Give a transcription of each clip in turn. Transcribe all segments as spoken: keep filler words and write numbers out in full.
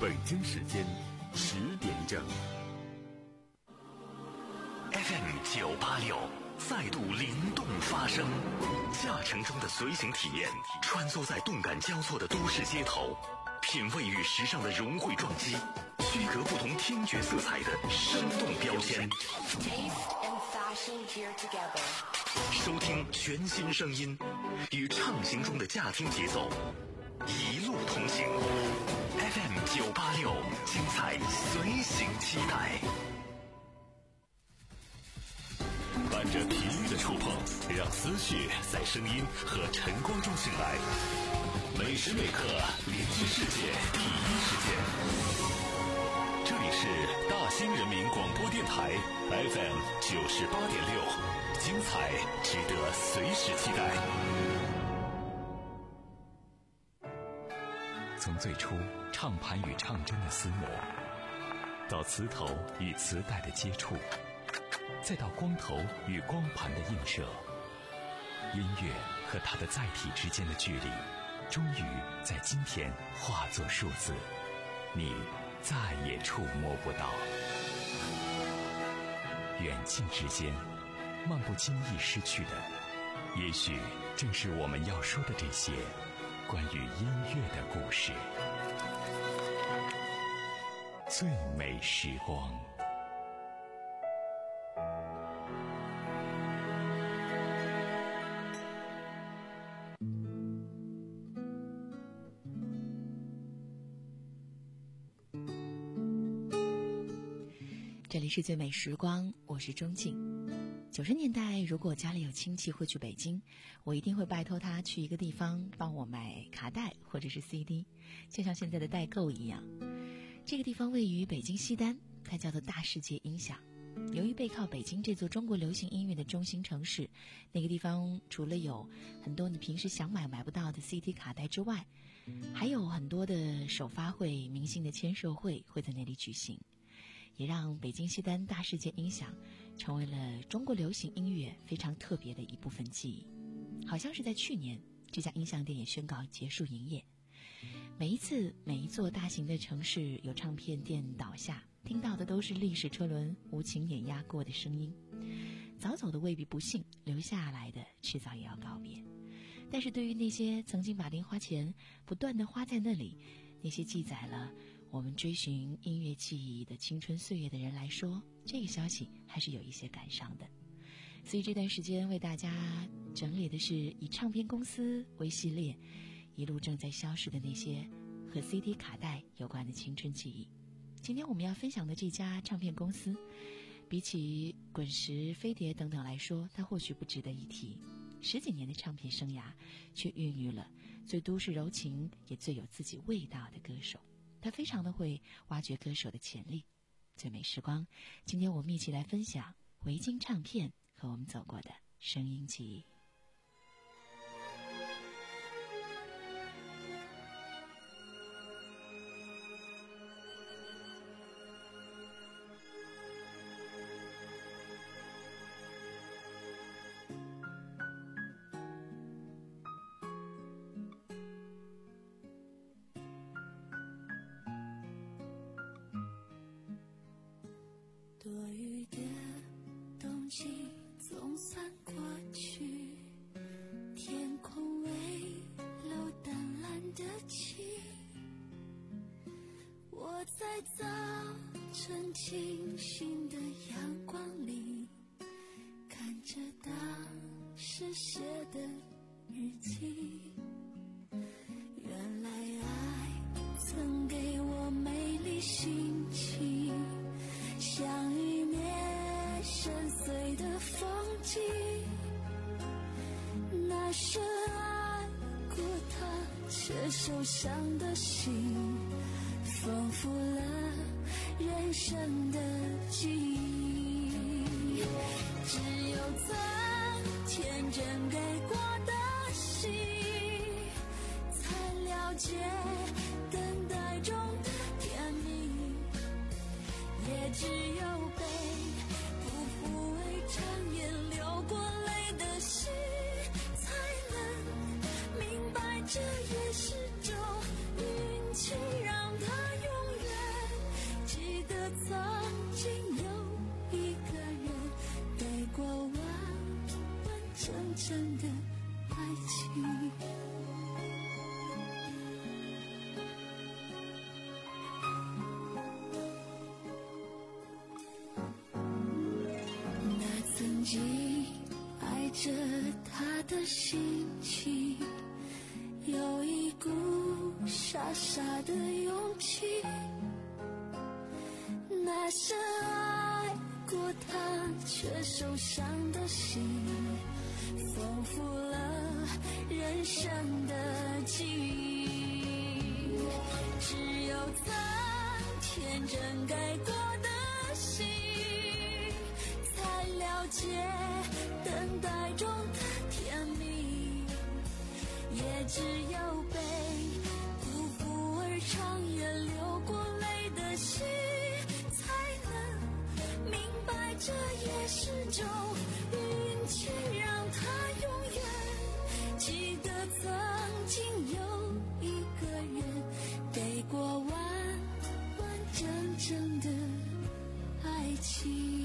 北京时间十点整。 F M 九八六再度灵动发声，驾乘中的随行体验，穿梭在动感交错的都市街头，品味与时尚的融汇撞击，区隔不同听觉色彩的生动标签。收听全新声音，与畅行中的驾听节奏一路同行。F M 九八六，精彩随行期待。伴着频率的触碰，让思绪在声音和晨光中醒来。每时每刻连接世界第一时间。这里是大兴人民广播电台 F M 九十八点六，精彩值得随时期待。 从最初唱盘与唱针的厮磨，到磁头与磁带的接触，再到光头与光盘的映射，音乐和它的载体之间的距离，终于在今天化作数字，你再也触摸不到。远近之间，漫不经意失去的，也许正是我们要说的这些关于音乐的故事。最美时光。 这里是最美时光，我是钟静。九十年代，如果家里有亲戚会去北京，我一定会拜托他去一个地方帮我买卡带或者是 C D， 就像现在的代购一样。这个地方位于北京西单，它叫做大世界音响。由于背靠北京这座中国流行音乐的中心城市，那个地方除了有很多你平时想买买不到的 C D 卡带之外，还有很多的首发会、明星的签售会会在那里举行，也让北京西单大世界音响成为了中国流行音乐非常特别的一部分记忆。好像是在去年，这家音像店也宣告结束营业。每一次每一座大型的城市有唱片店倒下，听到的都是历史车轮无情碾压过的声音。早走的未必不幸，留下来的迟早也要告别。但是对于那些曾经把零花钱不断地花在那里，那些记载了我们追寻音乐记忆的青春岁月的人来说，这个消息还是有一些感伤的。所以这段时间为大家整理的是以唱片公司为系列，一路正在消失的那些和 C D 卡带有关的青春记忆。今天我们要分享的这家唱片公司，比起滚石、飞碟等等来说，它或许不值得一提。十几年的唱片生涯，却孕育了最都市柔情也最有自己味道的歌手。他非常的会挖掘歌手的潜力。最美时光，今天我们一起来分享维京唱片和我们走过的声音记忆。 多余的冬季总算过去，天空微露淡蓝的漆，我在早晨清新的阳光里，看着当时写的日记。原来爱曾给我美丽心情，像一面深邃的风景。那深爱过他却受伤的心，丰富了人生的记忆。只有曾天真给过的心，才了解等待中的甜蜜。也只有被不负为长夜流过泪的心，才能明白这也是种运气，让它永真的爱情。那曾经爱着他的心情，有一股傻傻的勇气，那深爱过他却受伤的心，丰富了人生的记忆。只有曾天真改过的心，才了解等待中的甜蜜，也只有被辜负而长夜流过泪的心，才能明白这也是种运气，让他永远记得曾经有一个人给过完完整整的爱情。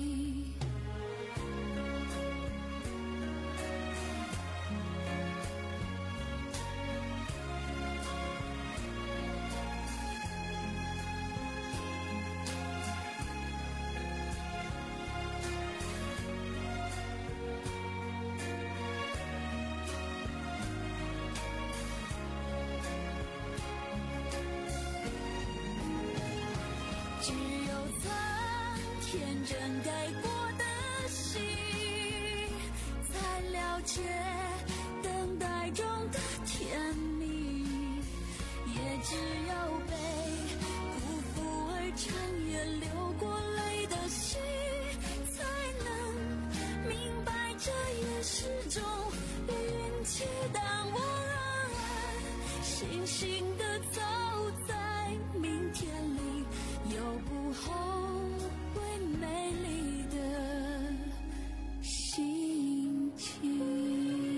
只有曾天真改过的心，才了解等待中的甜蜜，也只有被辜负而长夜流过泪的心，才能明白这也是种运气。当我安安心心地走在明天里，有不后悔美丽的心情。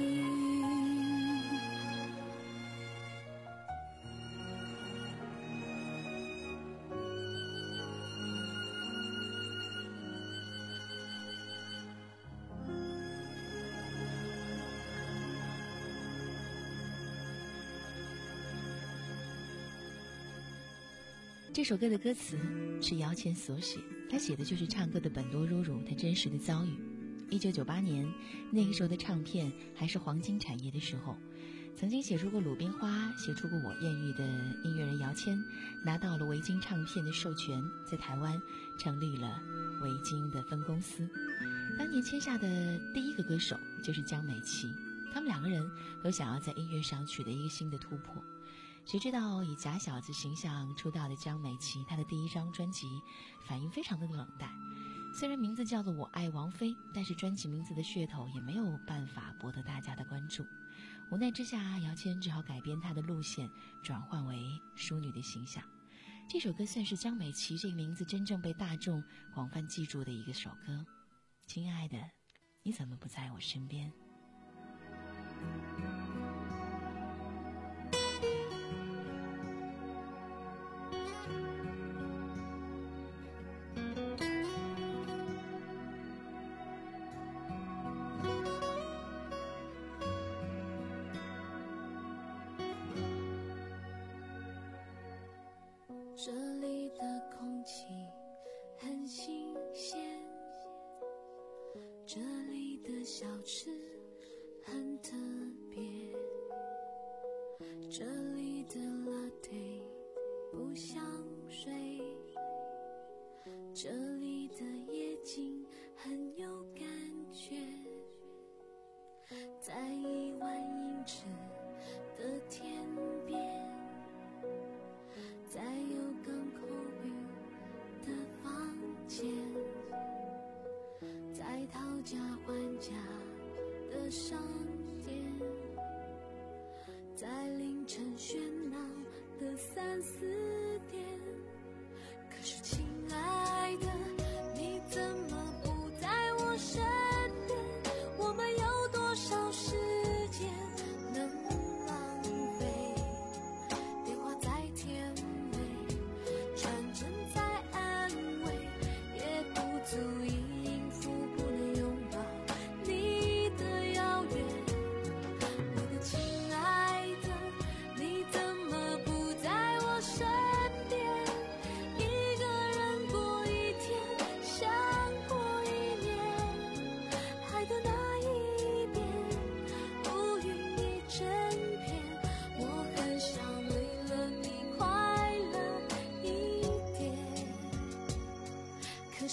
这首歌的歌词是姚谦所写，他写的就是唱歌的本多如如他真实的遭遇。一九九八年，那个时候的唱片还是黄金产业的时候，曾经写出过《鲁冰花》，写出过《我艳遇》的音乐人姚谦，拿到了维京唱片的授权，在台湾成立了维京的分公司。当年签下的第一个歌手就是江美琪，他们两个人都想要在音乐上取得一个新的突破。谁知道以假小子形象出道的江美琪，她的第一张专辑反应非常的冷淡。虽然名字叫做《我爱王菲》，但是专辑名字的噱头也没有办法博得大家的关注。无奈之下，姚谦只好改变她的路线，转换为淑女的形象。这首歌算是江美琪这个名字真正被大众广泛记住的一个首歌。亲爱的，你怎么不在我身边？ 这里的空气很新鲜，这里的小吃很特别，这里的 latte 不像水，这里的夜景很有感觉，在一万英尺的天边，在有港口 view 的房间，在讨价还价的商店，在凌晨喧闹的三四点。可是亲爱的，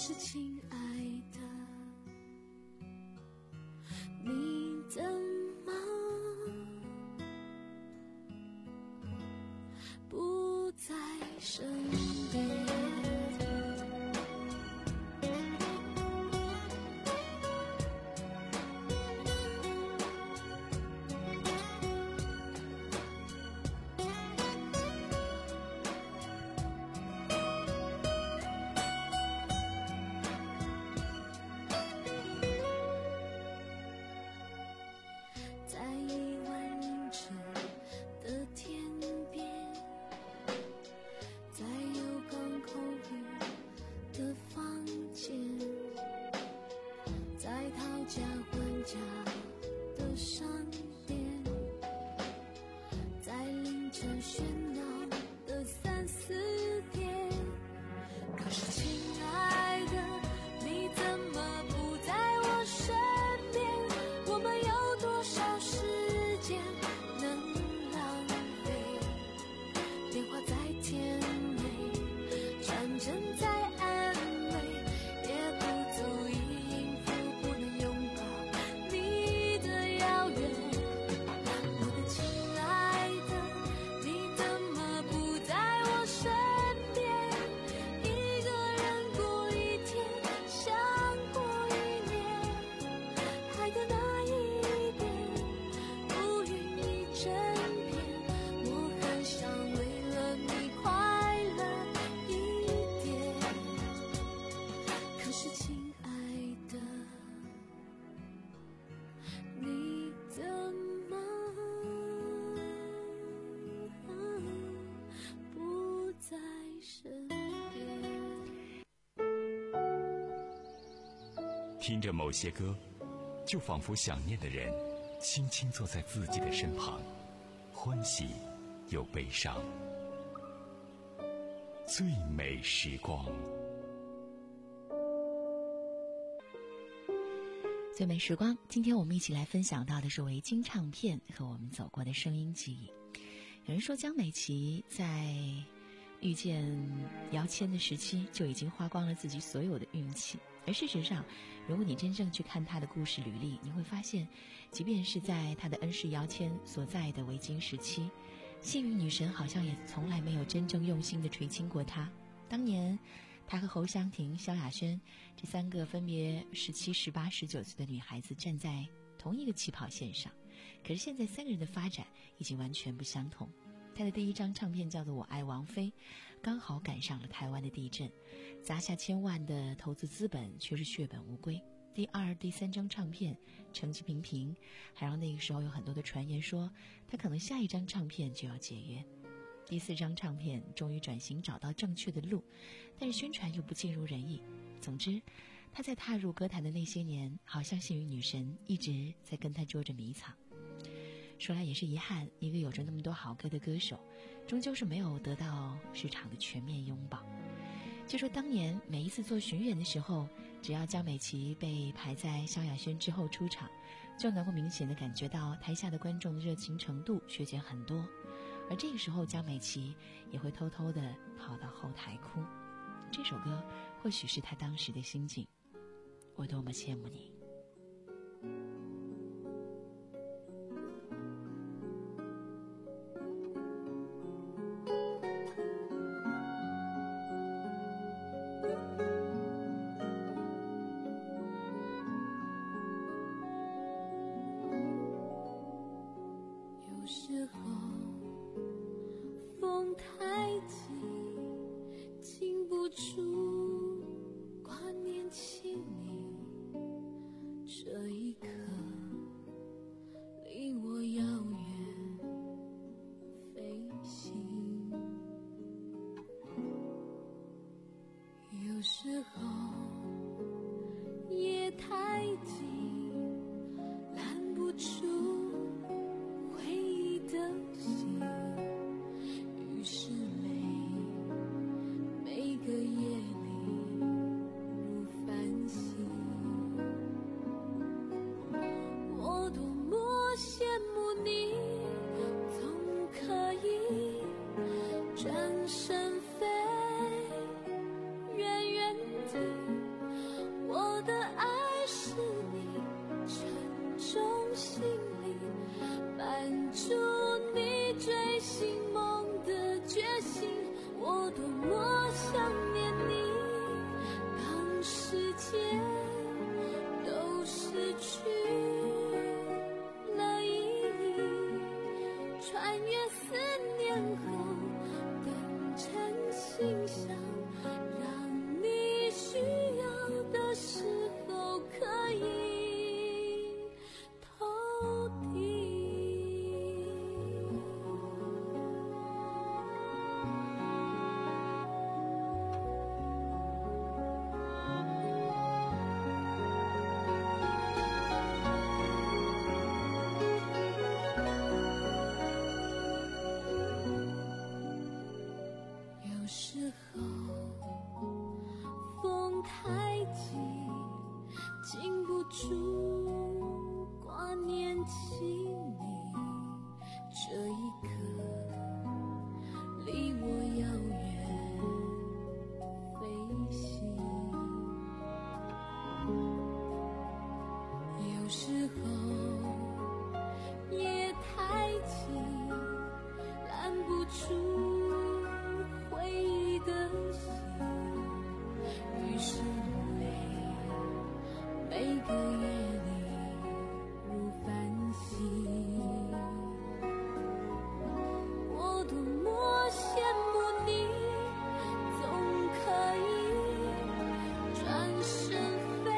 是亲爱的，你怎么不在身边？ 听着某些歌，就仿佛想念的人轻轻坐在自己的身旁，欢喜又悲伤。最美时光， 最美时光，今天我们一起来分享到的是维京唱片和我们走过的声音记忆。有人说江美琪在遇见姚谦的时期就已经花光了自己所有的运气，而事实上如果你真正去看她的故事履历，你会发现即便是在她的恩师姚谦所在的维京时期，幸运女神好像也从来没有真正用心地垂青过她。当年她和侯湘婷、萧亚轩这三个分别十七、十八、十九岁的女孩子站在同一个起跑线上，可是现在三个人的发展已经完全不相同。她的第一张唱片叫做《我爱王菲》，刚好赶上了台湾的地震，砸下千万的投资资本，却是血本无归。第二、第三张唱片成绩平平，还让那个时候有很多的传言说她可能下一张唱片就要解约。第四张唱片终于转型找到正确的路，但是宣传又不尽如人意。总之，她在踏入歌坛的那些年，好像幸运女神一直在跟她捉着迷藏。说来也是遗憾，一个有着那么多好歌的歌手，终究是没有得到市场的全面拥抱。据说当年每一次做巡演的时候，只要江美琪被排在萧亚轩之后出场，就能够明显地感觉到台下的观众的热情程度削减很多，而这个时候江美琪也会偷偷地跑到后台哭。这首歌或许是她当时的心境，我多么羡慕你。 于是多么想念你，当世界都失去了意义，穿越思念后等成心想，让你需要的时候可以投递。有时候风太急，禁不住挂念起你，这一刻离我遥远飞行。有时候夜太近，拦不住回忆的心，于是每每个夜里如繁星。我多么羡慕你，总可以转身飞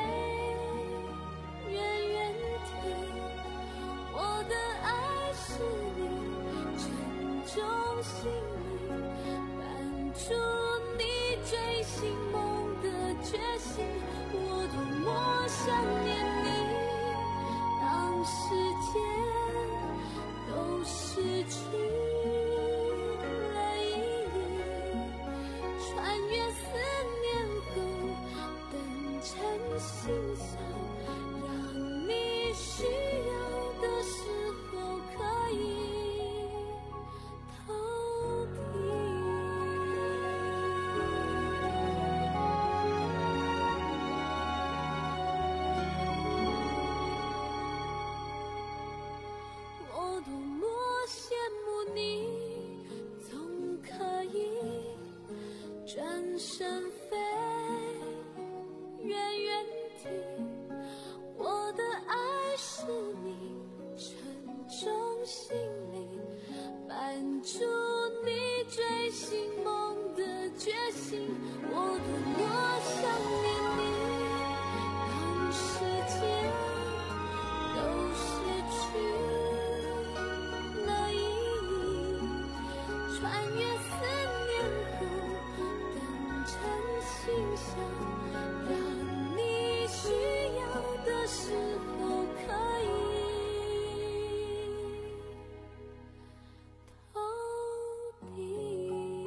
远远地，我的爱是你沉重心里伴住你追寻梦的决心。我多么想念你，当时间都失去了意义，穿越思念后等成心想，让你需要的时候可以投递。我多么羡慕你，总可以转身飞远远地，我的爱是你沉重心里伴住你追寻梦的决心。我多么想念你，当时间都失去了意义，穿越思念后等成心想，让你需要的时候可以投递。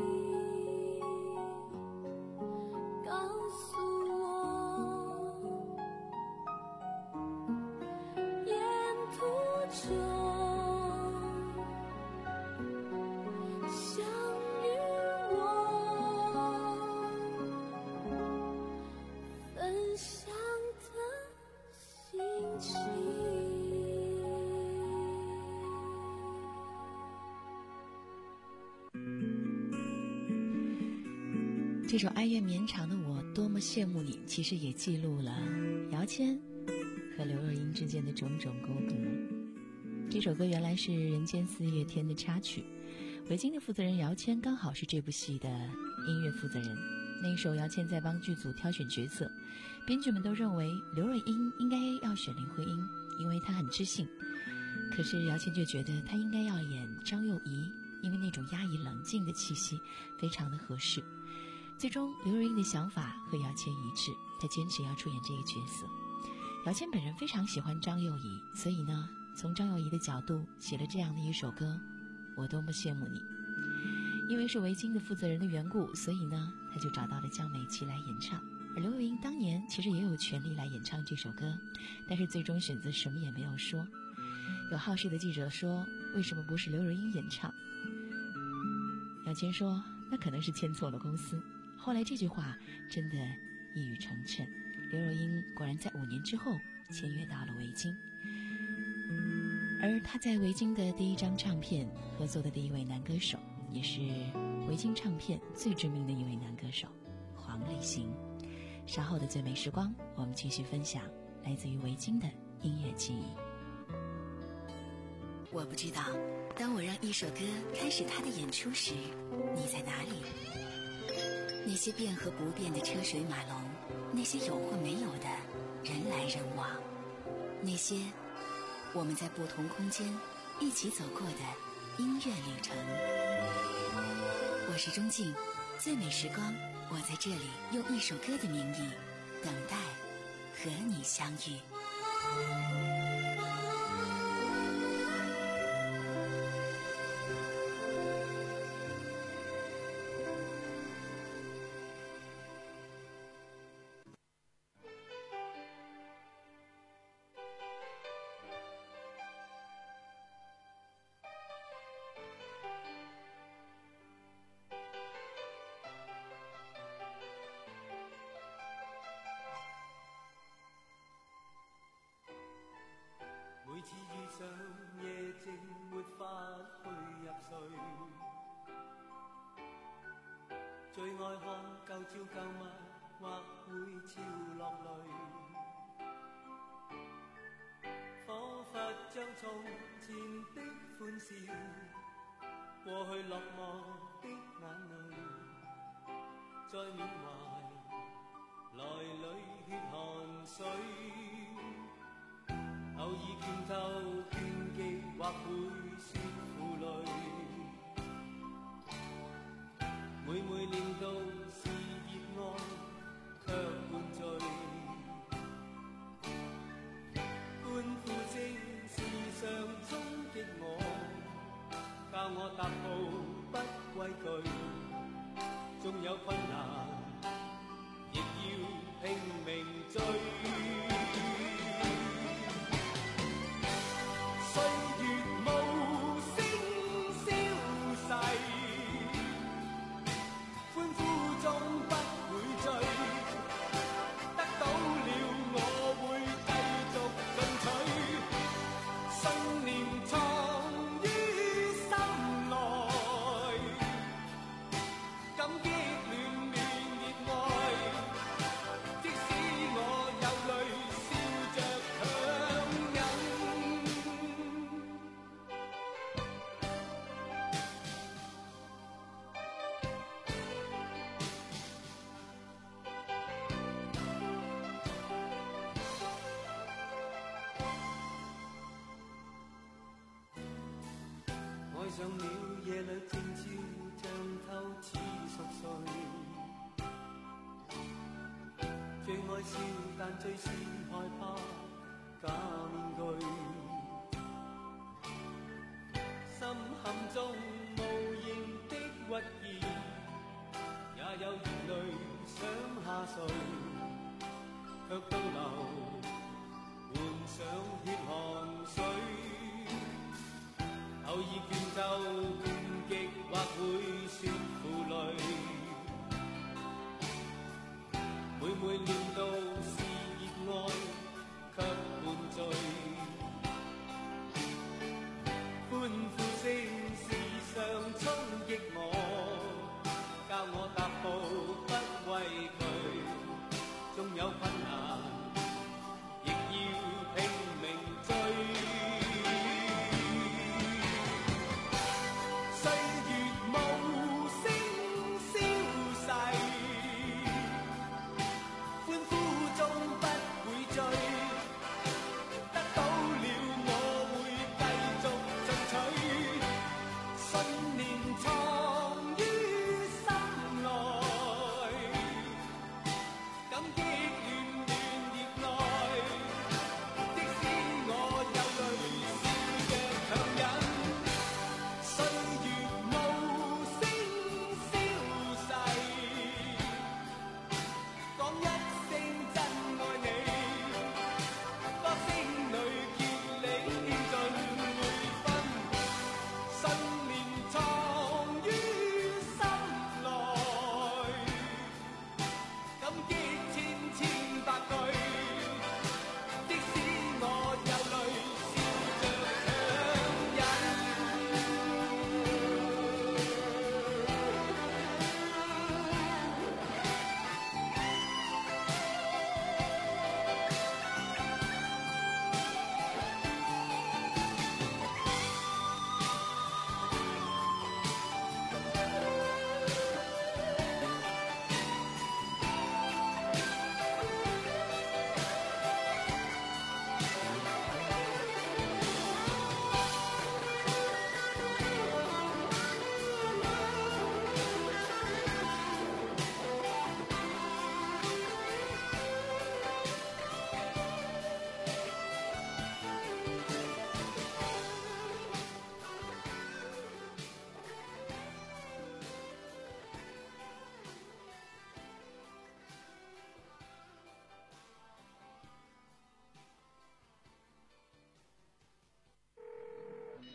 告诉我，沿途中相遇我分享的心情。 这首哀怨绵长的我多么羡慕你，其实也记录了姚谦和刘若英之间的种种沟葛。这首歌原来是《人间四月天》的插曲，维京的负责人姚谦刚好是这部戏的音乐负责人。那时候姚谦在帮剧组挑选角色，编剧们都认为刘若英应该要选林徽因，因为她很知性。可是姚谦就觉得她应该要演张幼仪，因为那种压抑冷静的气息非常的合适。最终刘若英的想法和姚谦一致，她坚持要出演这个角色。姚谦本人非常喜欢张幼仪，所以呢从张幼仪的角度写了这样的一首歌，我多么羡慕你。因为是维京的负责人的缘故，所以呢他就找到了江美琪来演唱。而刘若英当年其实也有权利来演唱这首歌，但是最终选择什么也没有说。有好事的记者说，为什么不是刘若英演唱？姚谦说，那可能是签错了公司。后来这句话真的一语成谶，刘若英果然在五年之后签约到了维京。而她在维京的第一张唱片合作的第一位男歌手， 也是维京唱片最知名的一位男歌手黄立行。稍后的最美时光，我们继续分享来自于维京的音乐记忆。我不知道，当我让一首歌开始它的演出时，你在哪里？那些变和不变的车水马龙，那些有或没有的人来人往，那些我们在不同空间一起走过的音乐旅程。我是钟静，最美时光，我在这里用一首歌的名义等待和你相遇。 每次遇上夜靜沒法去入睡，最愛看舊照舊物或會潮落淚，彷彿將從前的歡笑，過去落寞的眼淚，再緬懷來裏血汗水。偶爾拳頭拳擊或會說負累，每每念到是熱愛卻灌醉，歡呼聲時常衝擊我，教我踏步不畏懼，縱有困難亦要拼命追。愛上了夜裏靜悄像透似熟睡，最愛笑但最是害怕假面具，心坎中無形的鬱結，也有眼淚想下垂，卻都流換上血汗水。偶爾拳頭拳擊或會說負累，每每念到是熱愛卻灌醉，歡呼聲時常衝擊我，教我踏步不畏懼，縱有困難亦要拼命追。歡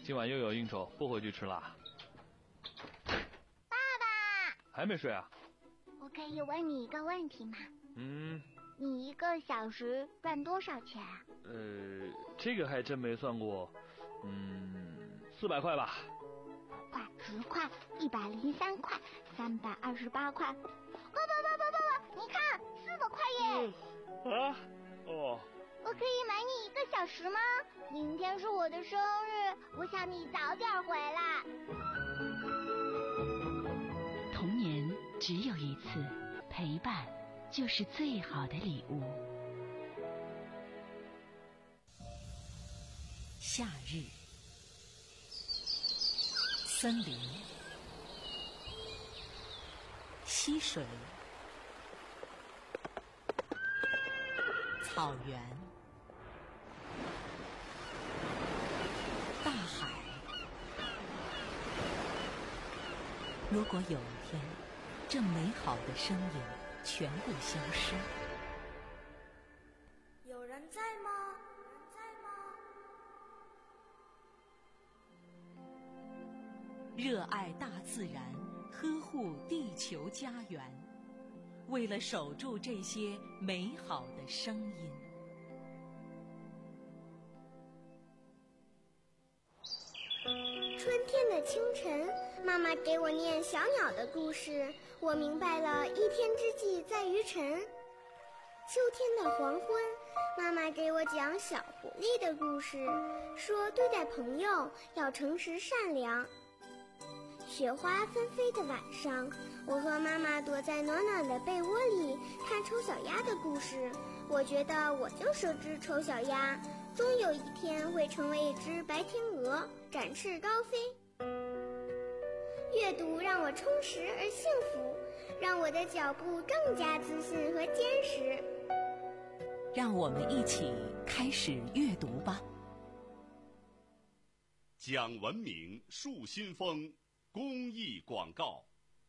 今晚又有应酬，不回去吃啦。 爸爸， 还没睡啊？ 我可以问你一个问题吗？ 嗯。 你一个小时赚多少钱啊？ 呃，这个还真没算过。嗯，四百块吧。 快，十块，一百零三块，三百二十八块。爸爸爸爸爸爸，你看，四百块耶！ 嗯、啊？哦。 我可以买你一个小时吗？明天是我的生日，我想你早点回来。 童年只有一次，陪伴就是最好的礼物。夏日，森林，溪水，草原，大海。如果有一天，这美好的声音全部消失， 有人在吗？有人在吗？ 热爱大自然，呵护地球家园，为了守住这些美好的声音。 春天的清晨，妈妈给我念小鸟的故事，我明白了一天之计在于晨。秋天的黄昏，妈妈给我讲小狐狸的故事，说对待朋友要诚实善良。雪花纷飞的晚上，我和妈妈躲在暖暖的被窝里看丑小鸭的故事，我觉得我就是只丑小鸭，终有一天会成为一只白天鹅，展翅高飞。阅读让我充实而幸福，让我的脚步更加自信和坚实。 让我们一起开始阅读吧。 讲文明树新风公益广告。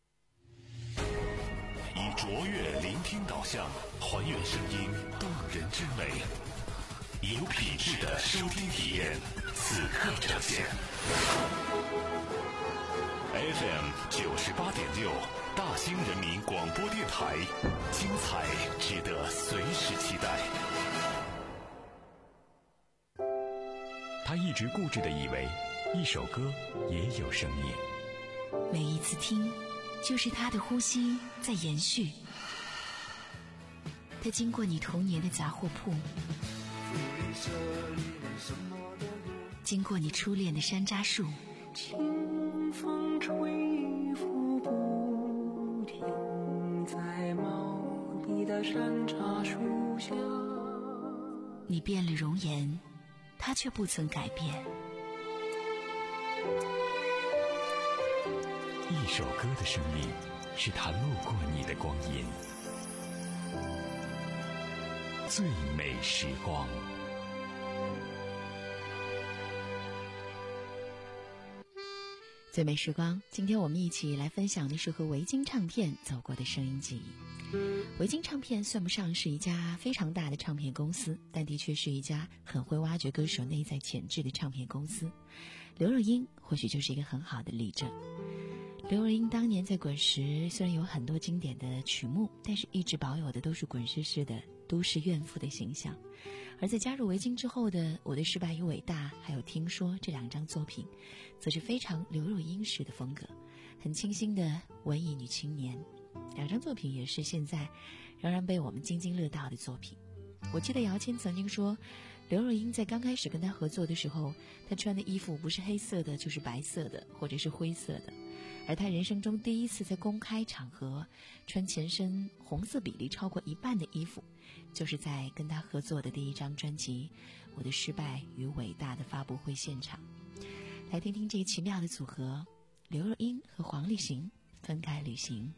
以卓越聆听导向，还原声音动人之美，有品质的收听体验，此刻呈现。F M 九十八点六，大兴人民广播电台，精彩值得随时期待。 他一直固执地以为，一首歌也有生命。 每一次听，就是他的呼吸在延续。他经过你童年的杂货铺，经过你初恋的山楂树， 清风吹拂不停，在茂密的山茶树下。 你变了容颜，他却不曾改变。 一首歌的生命，是他路过你的光阴。最美时光。 最美时光，今天我们一起来分享的是和维京唱片走过的声音记忆。维京唱片算不上是一家非常大的唱片公司，但的确是一家很会挖掘歌手内在潜质的唱片公司。刘若英或许就是一个很好的例证。刘若英当年在滚石虽然有很多经典的曲目，但是一直保有的都是滚石式的都市怨妇的形象。而在加入维京之后的《我的失败与伟大》还有《听说》这两张作品，则是非常刘若英式的风格，很清新的文艺女青年。两张作品也是现在仍然被我们津津乐道的作品。我记得姚谦曾经说，刘若英在刚开始跟他合作的时候，她穿的衣服不是黑色的就是白色的或者是灰色的，而她人生中第一次在公开场合穿全身红色比例超过一半的衣服，就是在跟他合作的第一张专辑《我的失败与伟大》的发布会现场。来听听这奇妙的组合，刘若英和黄立行分开旅行。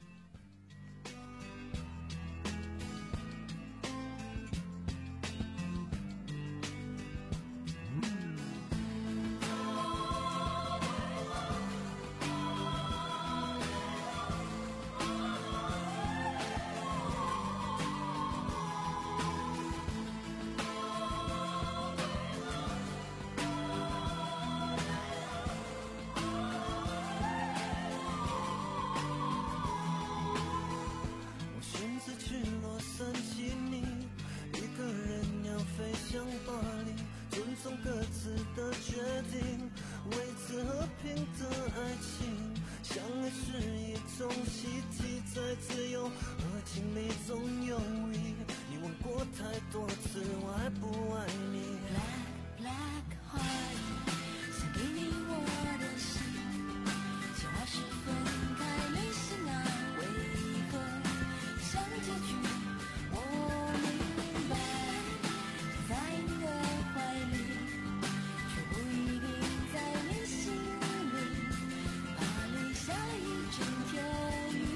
而情里总有意，你问过太多次，我还不爱你。 Black black heart， 想给你我的心，计划是分开旅行啊，为何像结局？我明白，在你的怀里，却不一定在你心里，怕留下一整天雨。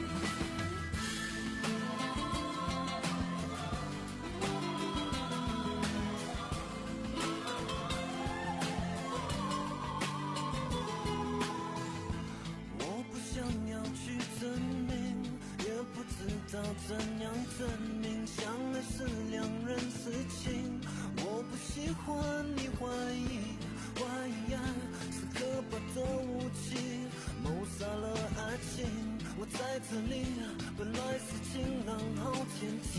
要怎样证明相爱是两人事情？我不喜欢你怀疑，怀疑爱是可怕的武器，谋杀了爱情。我在这里，本来是晴朗好天气。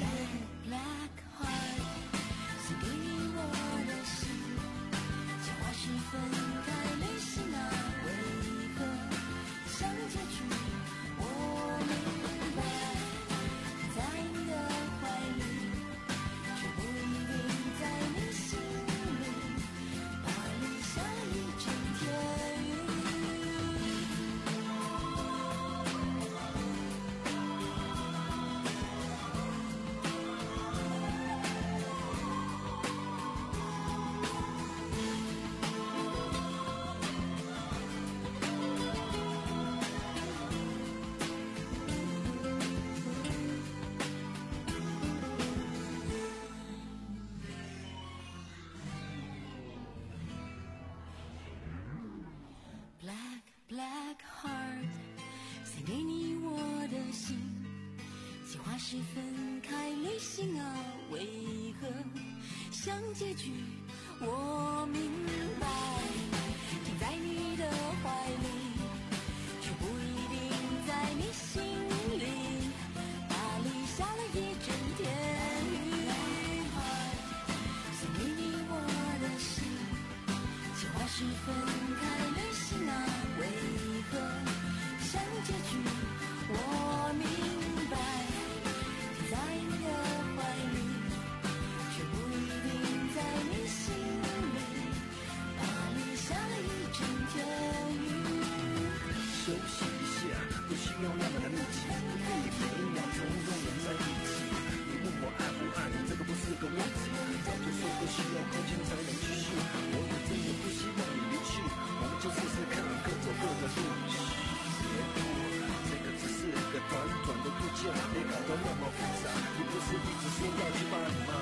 Black heart， 送给你我的心，计划是分开旅行啊，为何像结局？我明白。在你的怀里，却不一定在你心里，怕留下一整天雨。Black black heart， 送给你我的心，计划是分开旅行啊，为何像结局？我明白，停在你的怀里，却不一定在你心里，怕留下了一整天雨。送给你我的心，计划是分开旅行啊，为何像结局？我明白，停在你的怀里，却不一定在你心里，怕留下了一整天雨。 休息一下，不需要那么的密集，可以每一秒钟永远在一起。你问我爱不爱你，这个不是个问题，早就说过需要空间才能继续。我也真的不希望你离去，我们就试试看，各走各的路。这个只是个短短的度假，别搞得那么复杂。你不是一直说要去巴黎吗？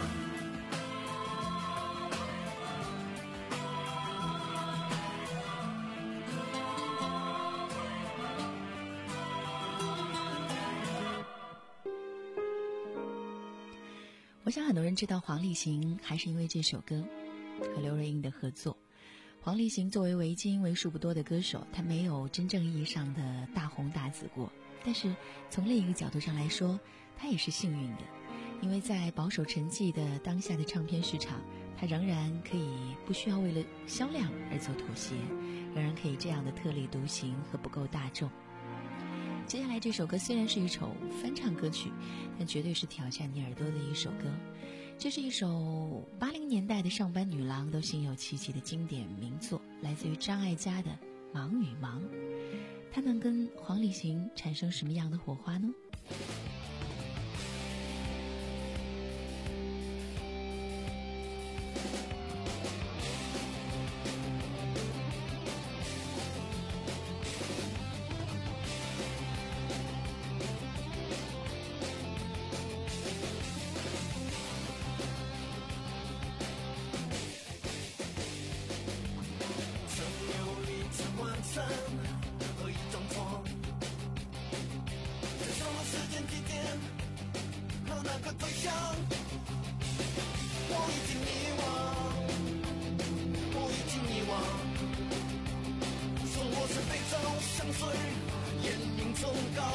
我想很多人知道黄立行，还是因为这首歌和刘若英的合作。黄立行作为维京为数不多的歌手，他没有真正意义上的大红大紫过，但是从另一个角度上来说，他也是幸运的，因为在保守沉寂的当下的唱片市场，他仍然可以不需要为了销量而做妥协，仍然可以这样的特立独行和不够大众。接下来这首歌虽然是一首翻唱歌曲，但绝对是挑战你耳朵的一首歌。这是一首八零年代的上班女郎都心有戚戚的经典名作，来自于张艾嘉的《忙与忙》。它能跟黄立行产生什么样的火花呢？ 和一张床，介绍了时间地点和那个对象。我已经遗忘，我已经遗忘，生活是杯中香水，烟瘾中高。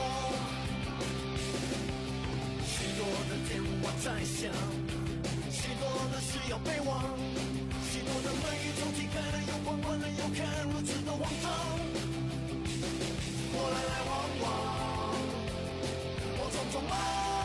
许多的电话在响，许多的事要备忘，许多的门与抽屉开了又关，关了又开，如此的荒唐。我来来往往，我匆匆忙。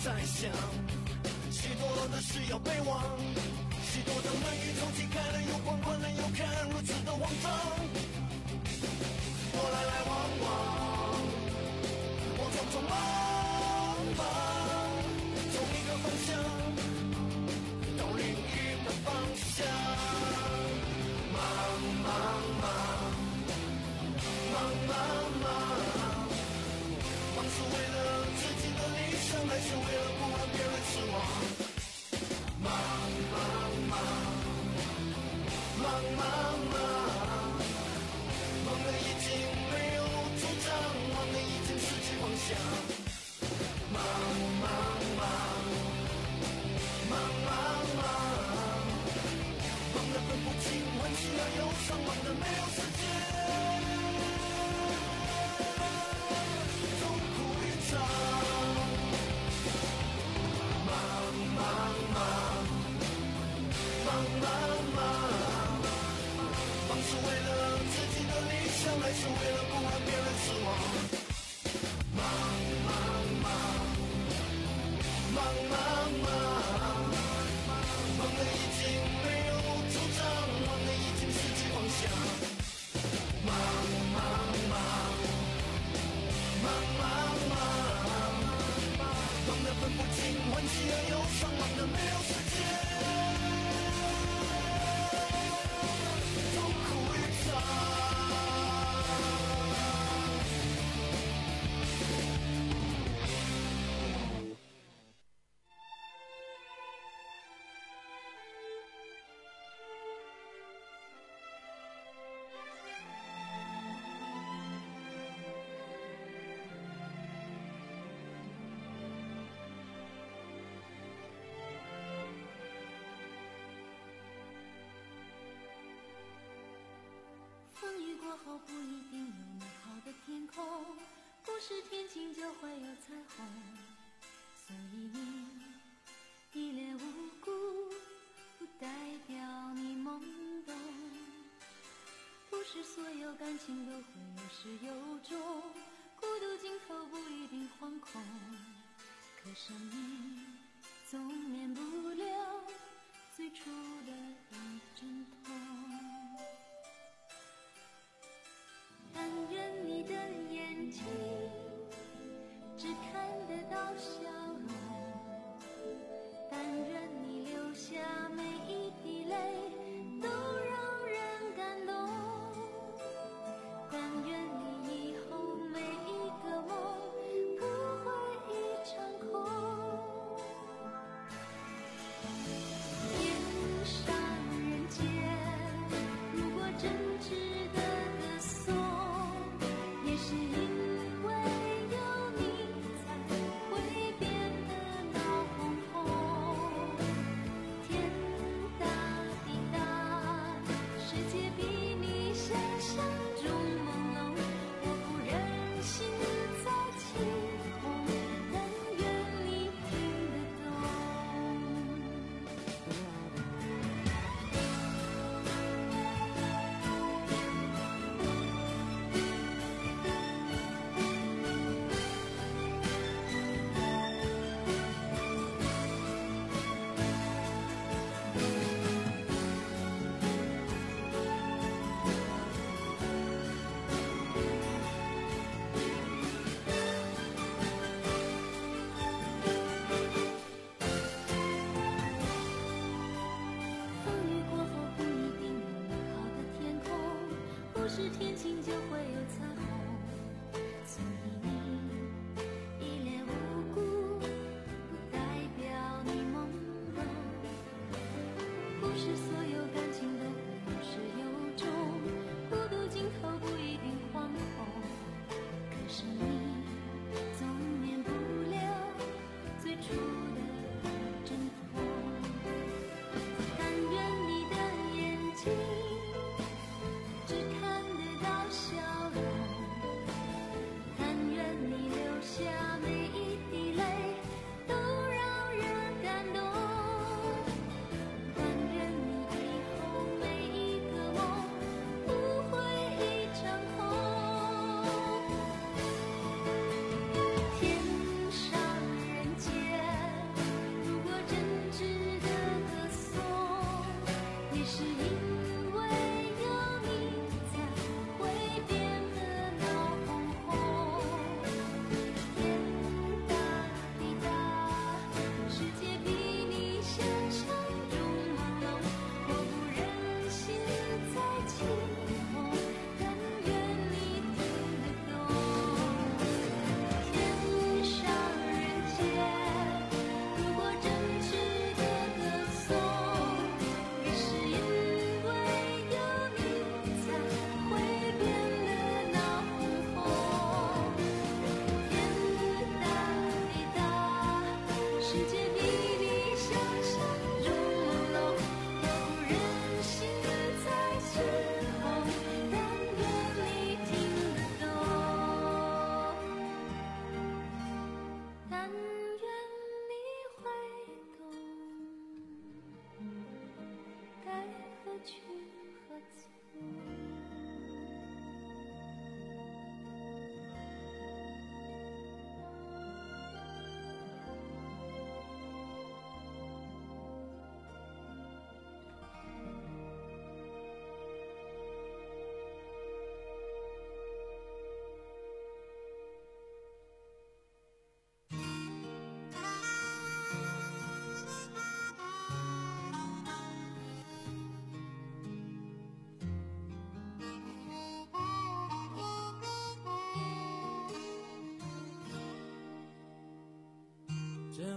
在想，许多的事要被忘，许多的门与抽屉开了又关，关了又开，如此的慌张。我来来往往，我匆匆忙忙，从一个方向到另一个方向，忙忙忙，忙忙忙，忙是为了自己的理想，还是为了不让别人失望？忙忙忙，忙忙忙，忙得已经没有主张，忙得已经失去方向。忙忙忙，忙忙忙，忙得分不清欢喜和忧伤，忙得没有时间痛苦一场。忙忙忙，忙忙忙，忙是为了自己的理想，还是为了不让别人失望？忙忙忙，忙忙忙，忙得已经没有主张，忙得已经失去方向。忙忙忙，忙忙忙，忙得分不清欢喜和忧伤，忙得没有时间痛苦一场。 风雨过后不一定有美好的天空，不是天晴就会有彩虹，所以你一脸无辜不代表你懵懂，不是所有感情都会有始有终，孤独尽头不一定惶恐，可生命总免不了最初的一阵痛。但愿你的眼睛只看得到笑容，但愿你流下每一滴泪都让人感动，但愿你以后每一个梦不会一场空。天上人间，如果真值得歌颂，也是因为有你才会变得闹哄哄。天大地大，世界比你想象中朦胧，我不忍心再起哄，但愿你听得懂。风雨过后不一定有美好的天空，不是天晴就会有彩虹，所以你一脸无辜不代表你懵懂，不是所有感情都会有始有终，孤独尽头不一定惶恐，可是你总免不了最初的一阵痛。但愿你的眼睛只看得到笑容，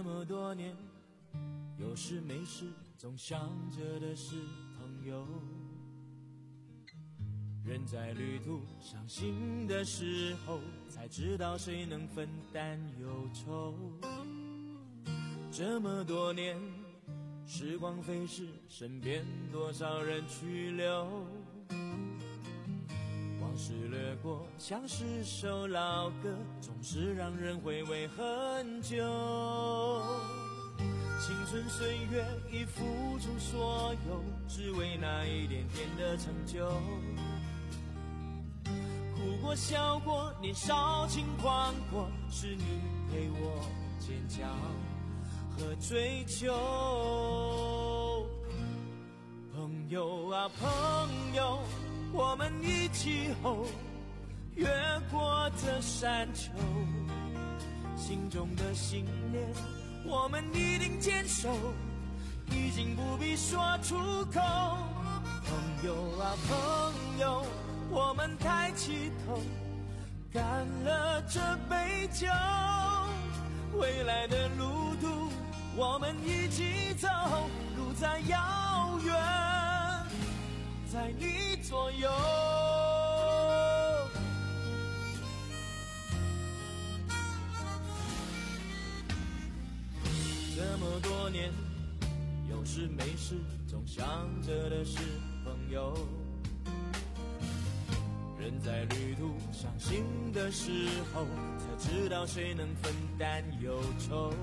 这么多年，有事没事总想着的是朋友。人在旅途伤心的时候，才知道谁能分担忧愁。这么多年，时光飞逝，身边多少人去留。往事掠过，像是首老歌，总是让人回味很久。青春岁月已付出所有，只为那一点点的成就。哭过笑过，年少轻狂过，是你陪我坚强和追求。朋友啊朋友，我们一起吼，越过这山丘，心中的信念我们一定坚守，已经不必说出口。朋友啊朋友，我们抬起头，干了这杯酒，未来的路途我们一起走，路再遥远，在你左右。这么多年，有事没事总想着的是朋友。人在旅途伤心的时候，才知道谁能分担忧愁。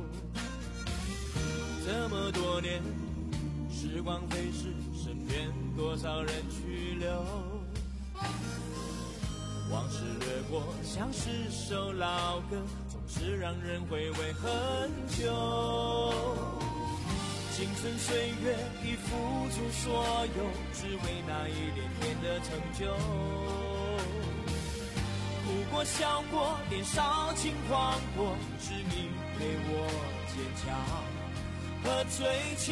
这么多年，时光飞逝，身边多少人去留。往事掠过，像是首老歌，总是让人回味很久。青春岁月已付出所有，只为那一点点的成就。哭过笑过，年少轻狂过，是你陪我坚强和追求。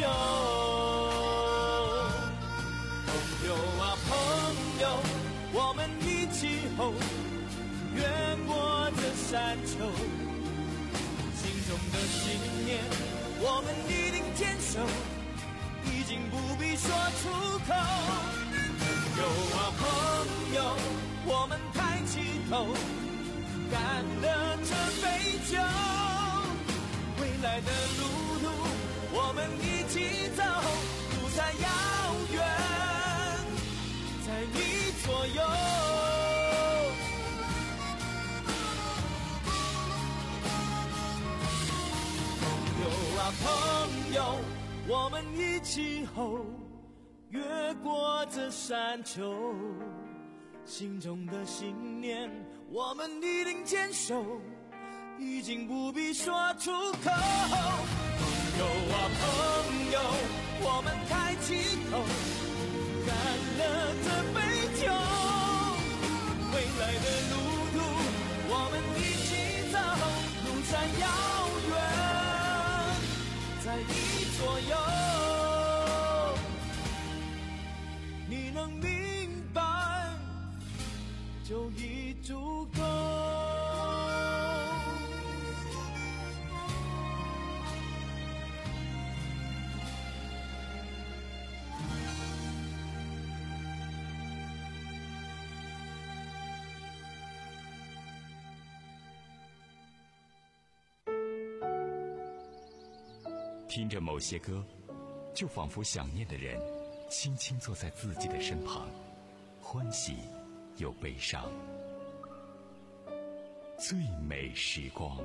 朋友啊朋友，我们一起吼，越过这山丘，心中的信念我们一定坚守，已经不必说出口。朋友啊朋友，我们抬起头，干了这杯酒，未来的路途我们一起走，路再遥远，在你左右。朋友啊朋友，我们一起吼，越过这山丘，心中的信念我们一定坚守，已经不必说出口。朋友啊朋友，我们抬起头，干了这杯酒，未来的路途我们一起走，路再遥远，在你左右。你能明白就已足够。 听着某些歌，就仿佛想念的人轻轻坐在自己的身旁，欢喜又悲伤。最美时光。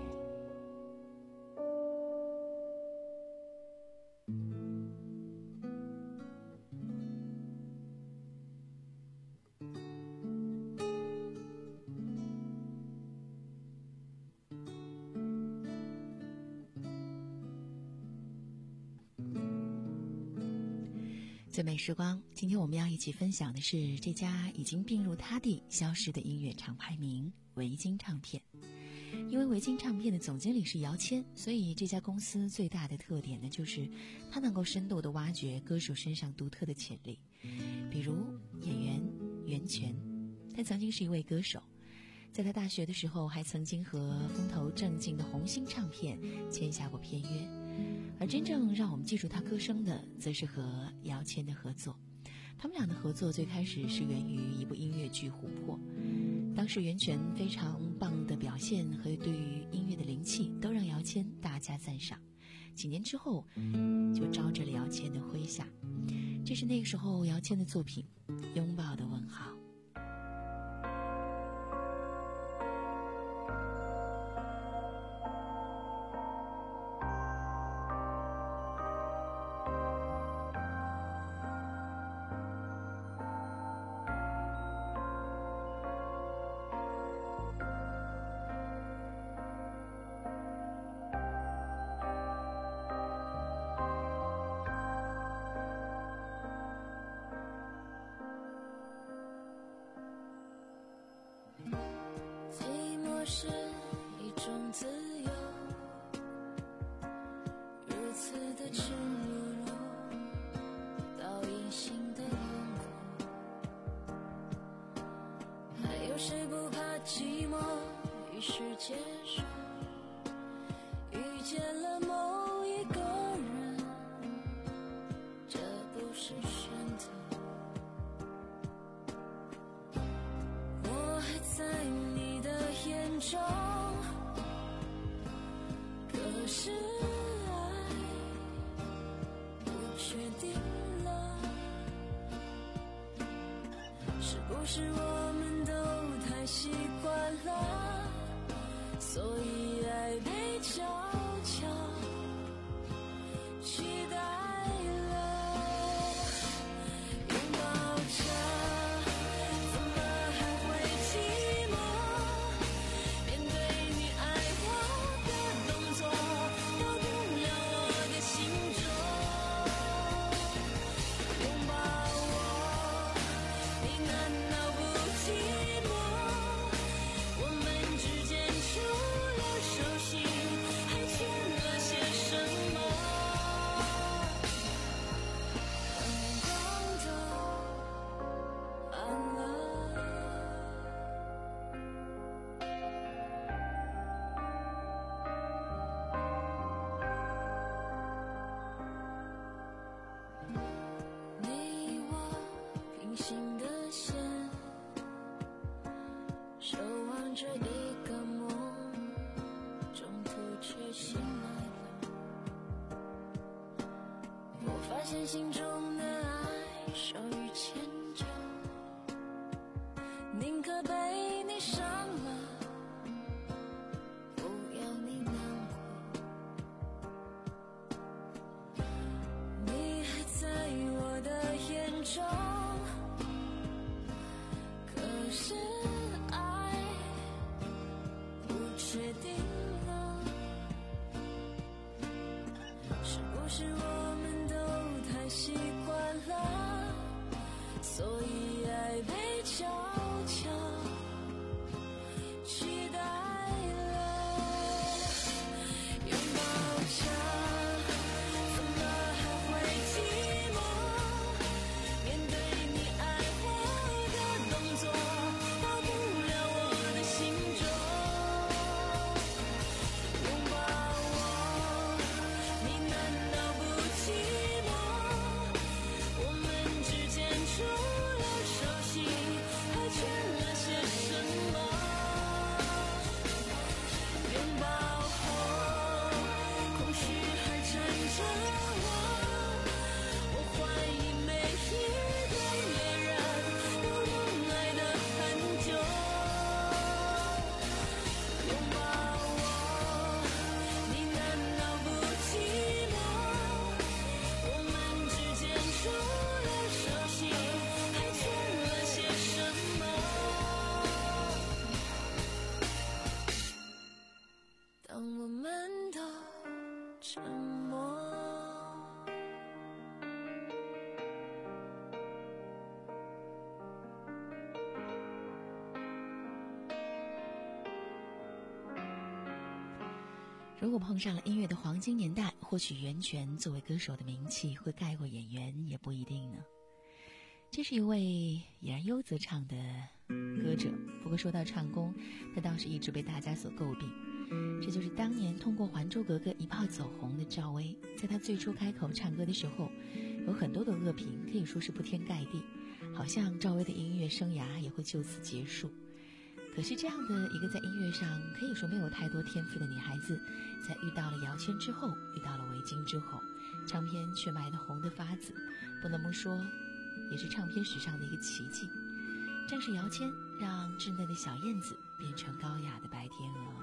最美时光，今天我们要一起分享的是这家已经并入他地消失的音乐厂牌名维京唱片。因为维京唱片的总经理是姚谦，所以这家公司最大的特点呢，就是它能够深度地挖掘歌手身上独特的潜力。比如演员袁泉，他曾经是一位歌手， 在他大学的时候，还曾经和风头正劲的红星唱片签下过片约。而真正让我们记住他歌声的，则是和姚谦的合作。他们俩的合作最开始是源于一部音乐剧《琥珀》，当时袁泉非常棒的表现和对于音乐的灵气，都让姚谦大加赞赏。几年之后，就招致了姚谦的麾下。这是那个时候姚谦的作品《拥抱的问号》。 是一种自由，如此的赤裸裸，到隐形的轮廓。还有谁不怕寂寞，于是接受，遇见了某一个人，这不是选择。我还在你的眼中，可是爱不确定了，是不是我们都太习惯了，所以爱被悄悄取代了。拥抱着怎么还会寂寞，面对你爱我的动作，都动了我的心中。拥抱我，你难道不寂寞？我们之间除了熟悉，还欠了些什么？阳光都暗了。你我平行的线，守望着一个梦，中途却醒来了。我发现心中的爱少于迁就，宁可被你伤了，不要你难过。你还在我的眼中，可是爱不确定了，是不是我们都太习惯了，所以爱被悄悄取代了。拥抱着怎么还会寂寞，面对你爱我的动作，到不了我的心中。拥抱我，你难道不寂寞？我们之间除了熟悉，还欠了些什么？拥抱后，空虚还缠着我，我怀疑每一个恋人都用爱的很久。拥抱我，你难道不寂寞？我们之间除了熟悉，还欠了些什么？当我们都沉默。 如果碰上了音乐的黄金年代，或许袁泉作为歌手的名气会盖过演员，也不一定呢。 这是一位俨然优则唱的歌者，不过说到唱功，他倒是一直被大家所诟病。这就是当年通过《还珠格格》一炮走红的赵薇。在她最初开口唱歌的时候，有很多的恶评，可以说是铺天盖地，好像赵薇的音乐生涯也会就此结束。可是这样的一个在音乐上可以说没有太多天赋的女孩子，在遇到了姚谦之后，遇到了韦京之后，唱片却卖得红得发紫，不能不说也是唱片史上的一个奇迹。正是姚谦让稚嫩的小燕子变成高雅的白天鹅。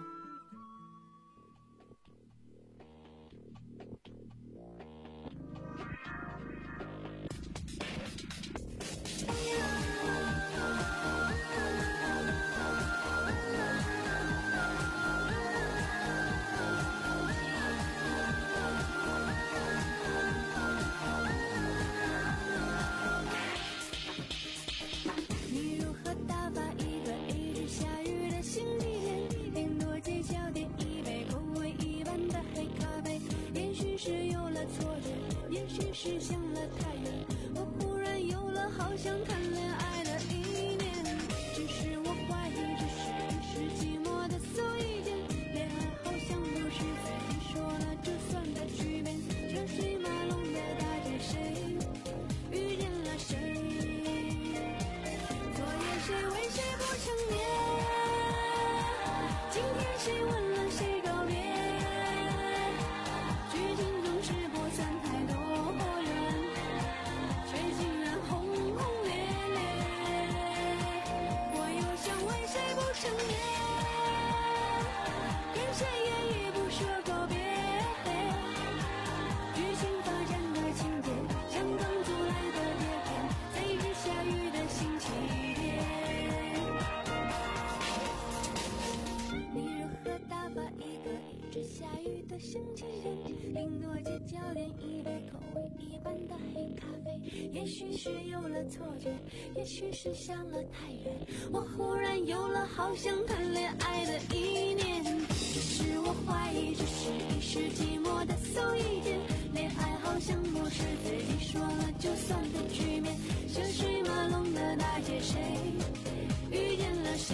也许是想了太远，我忽然有了好想谈恋爱的意念。只是我怀疑这是一时寂寞的馊意见，恋爱好像不是自己说了就算的局面。车水马龙的大街，谁遇见了谁？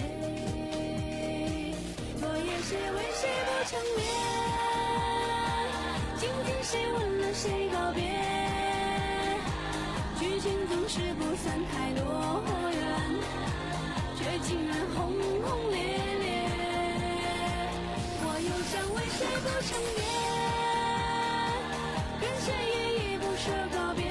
昨夜谁为谁不成眠？今天谁问了谁告别？剧情总是不算太多远，却竟然轰轰烈烈。我又想为谁不成眠，跟谁也依不舍告别。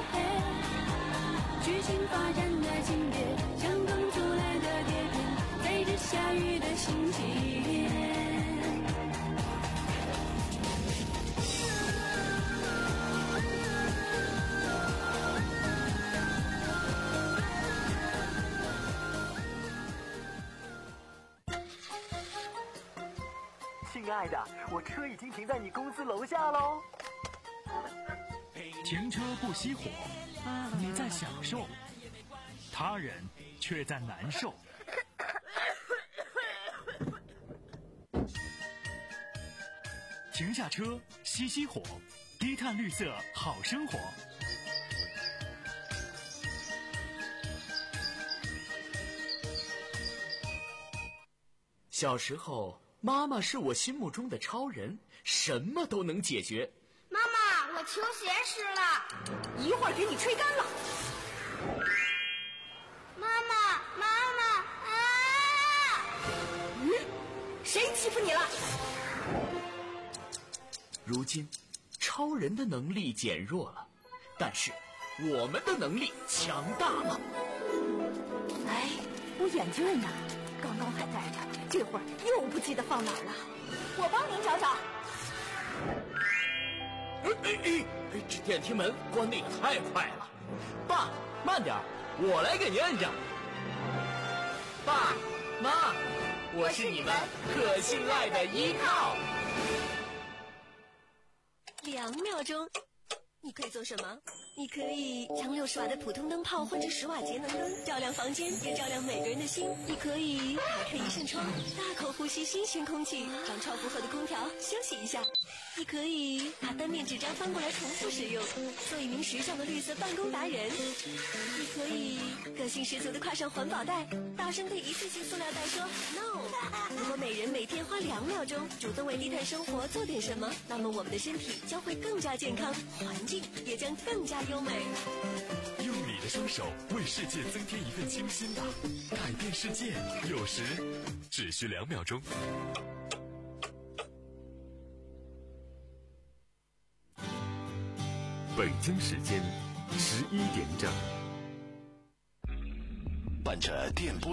剧情发展的情节，像刚租来的碟片，在这下雨的星期天。 亲爱的，我车已经停在你公司楼下喽。 停车不熄火，你在享受，他人却在难受。停下车，熄熄火，低碳绿色好生活。 小时候，妈妈是我心目中的超人，什么都能解决。 妈妈，我球鞋湿了， 一会儿给你吹干了。 妈妈，妈妈啊！ 嗯，谁欺负你了？ 如今，超人的能力减弱了，但是我们的能力强大了。 哎，我眼镜呢？刚刚还戴着，这会儿又不记得放哪儿了。我帮您找找。 哎哎哎！这电梯门关得也太快了。爸，慢点，我来给您摁上。爸妈，我是你们可信赖的依靠。 两秒钟，你可以做什么？你可以将六十瓦的普通灯泡换成十瓦节能灯，照亮房间，也照亮每个人的心。你可以打开一扇窗，大口呼吸新鲜空气，让超负荷的空调休息一下。 你可以把单面纸张翻过来重复使用，做一名时尚的绿色办公达人。你可以个性十足地挎上环保袋，大声对一次性塑料袋说 no。 如果每人每天花两秒钟主动为低碳生活做点什么，那么我们的身体将会更加健康，环境也将更加优美。 用你的双手为世界增添一份清新吧，改变世界有时只需两秒钟。 北京时间十一点整， 伴着电波